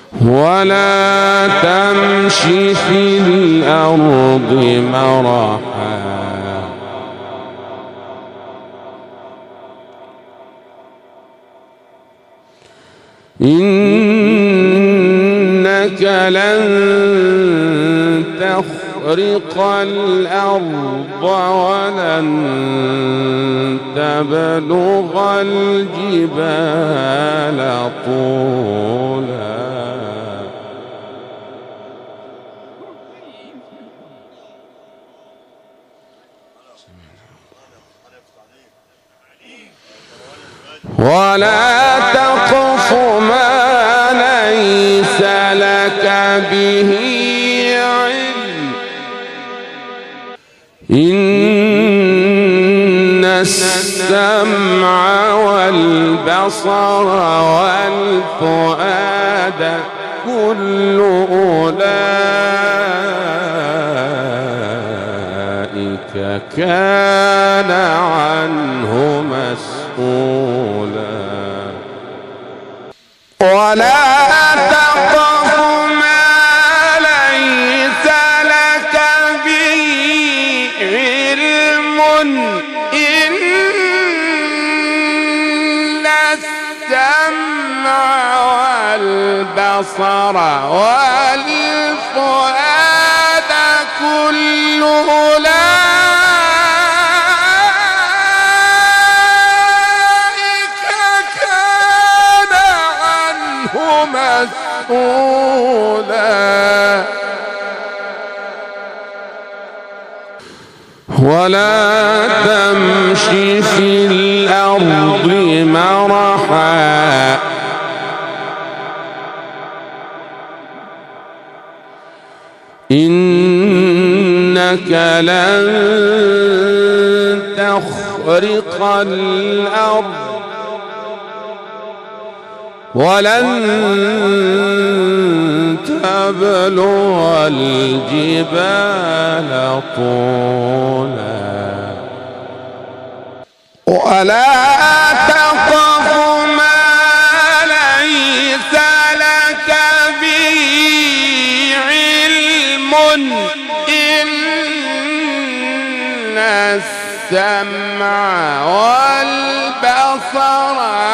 ولا تمش في الأرض مرحا إنك لن تخرق الأرض ولن تبلغ الجبال طولا ولا تقف ما ليس لك به علم إن السمع والبصر والفؤاد كل أولئك كان عنه مسؤولا ولا تقف ما ليس لك به علم إن السمع والبصر والفؤاد كل مسؤولا ولا تمش في الأرض مرحا إنك لن تخرق الأرض ولن تبلغ الجبال طولا ولا تقف ما ليس لك به علم إن السمع والبصر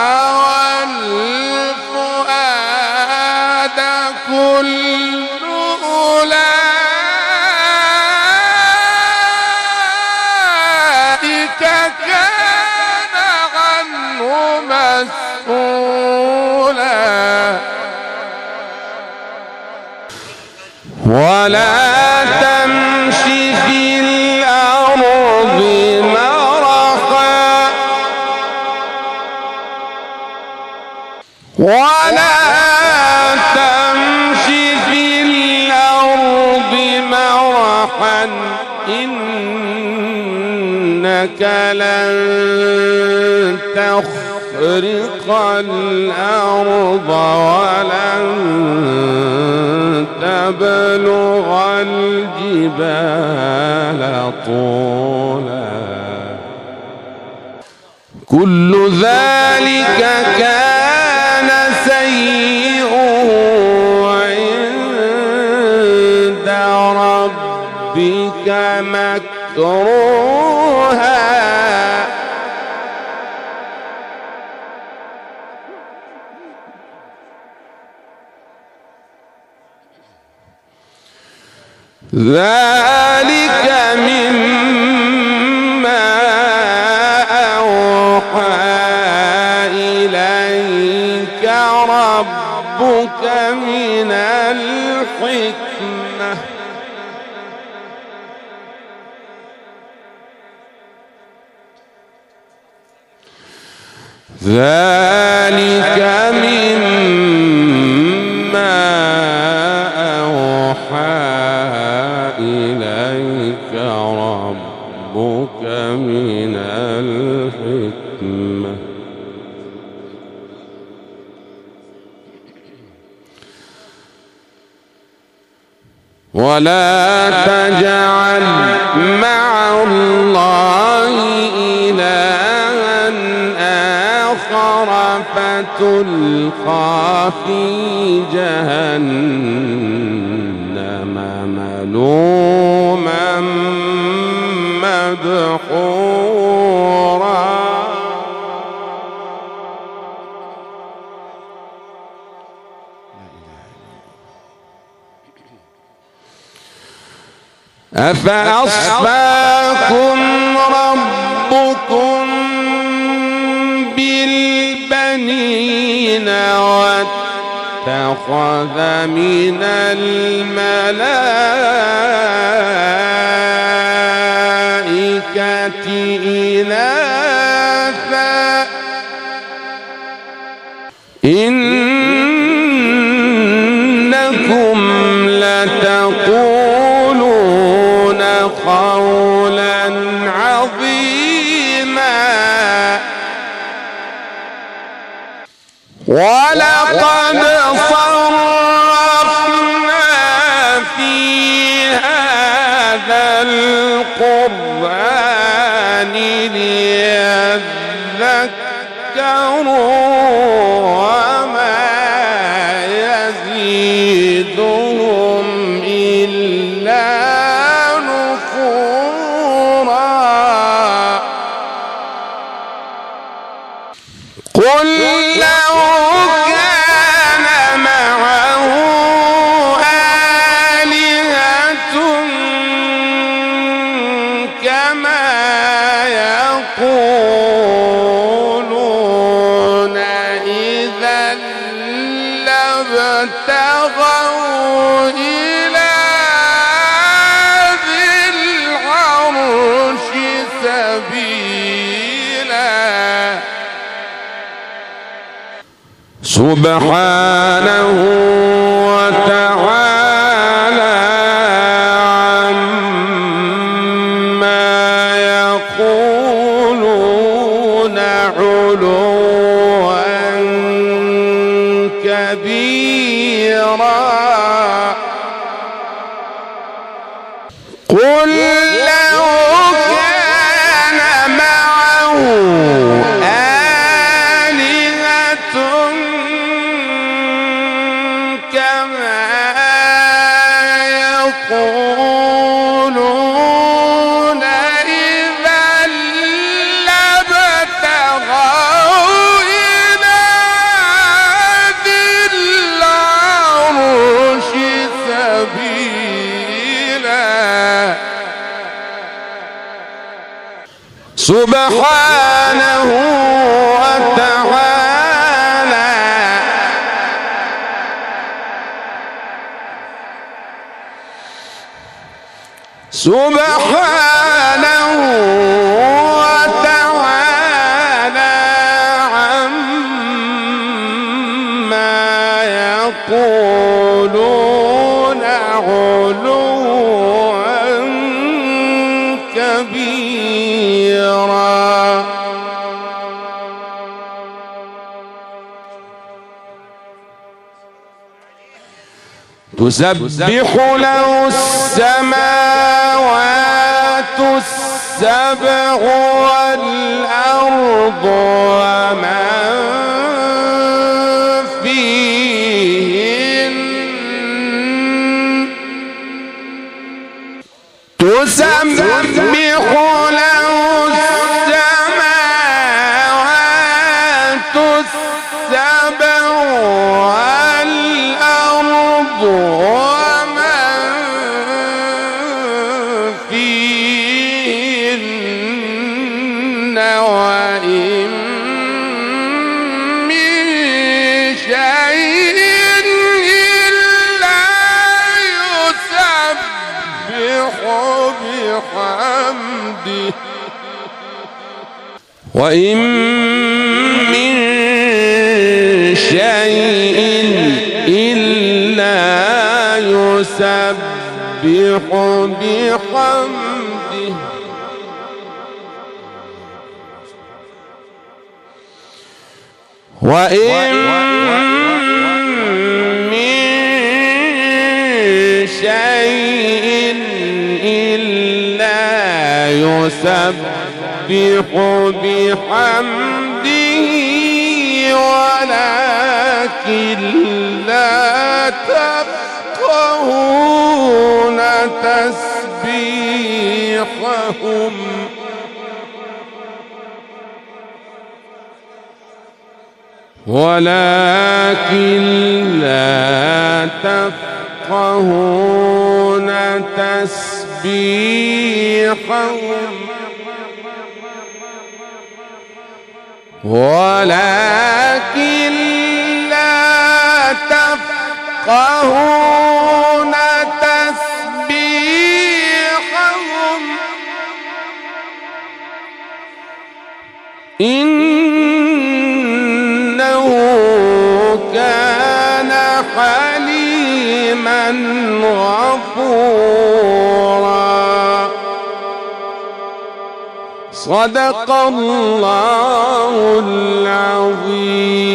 والفؤاد كل أولئك كان عنه مسؤولا ولا تمش في الأرض مرحا ولا تمش في الأرض مرحا إنك لن تخرق الأرض ولن تبلغ الجبال طولا كل ذلك كان سيئه عند ربك مكروها ذلك مما أوحى إليك ربك من الحكمة ذلك مما أوحى إليك ربك من الحكمة ولا تجعل مع الله إلها آخر فتلقى في جهنم ملوما مدحورا أفأصفاكم ربكم بالبنين واتخذ من الملائكة إناثا إنكم لتقولون قولا عظيما ولقد صرفنا في هذا القرآن ليذكروا وما يزيدهم إلا نفورا قل لو كان معه آلهة كما يقولون إذا لابتغوا إلى ذي العرش سبيلا سبحانه وتعالى عما يقولون علوا كبيرا قل لو كان معه آلهة كما يقولون إذا لابتغوا إلى ذي العرش سبيلا سبحانه وتعالى سبحانه وتعالى عما يقولون علوا كبيرا تسبح له السماوات السبع والأرض ومن فيهن تسبح له السماوات السبع والأرض ومن فيهن وإن من شيء إلا يسبح بحمده وإن من شيء إلا يسبح بحمده وإن من شيء إلا يسبح بحمده لا تفقهون تسبيحهم ولكن لا تفقهون تسبيحهم ولكن لا تفقهون تسبيحهم إنه كان حليما غفورا. صدق الله العظيم.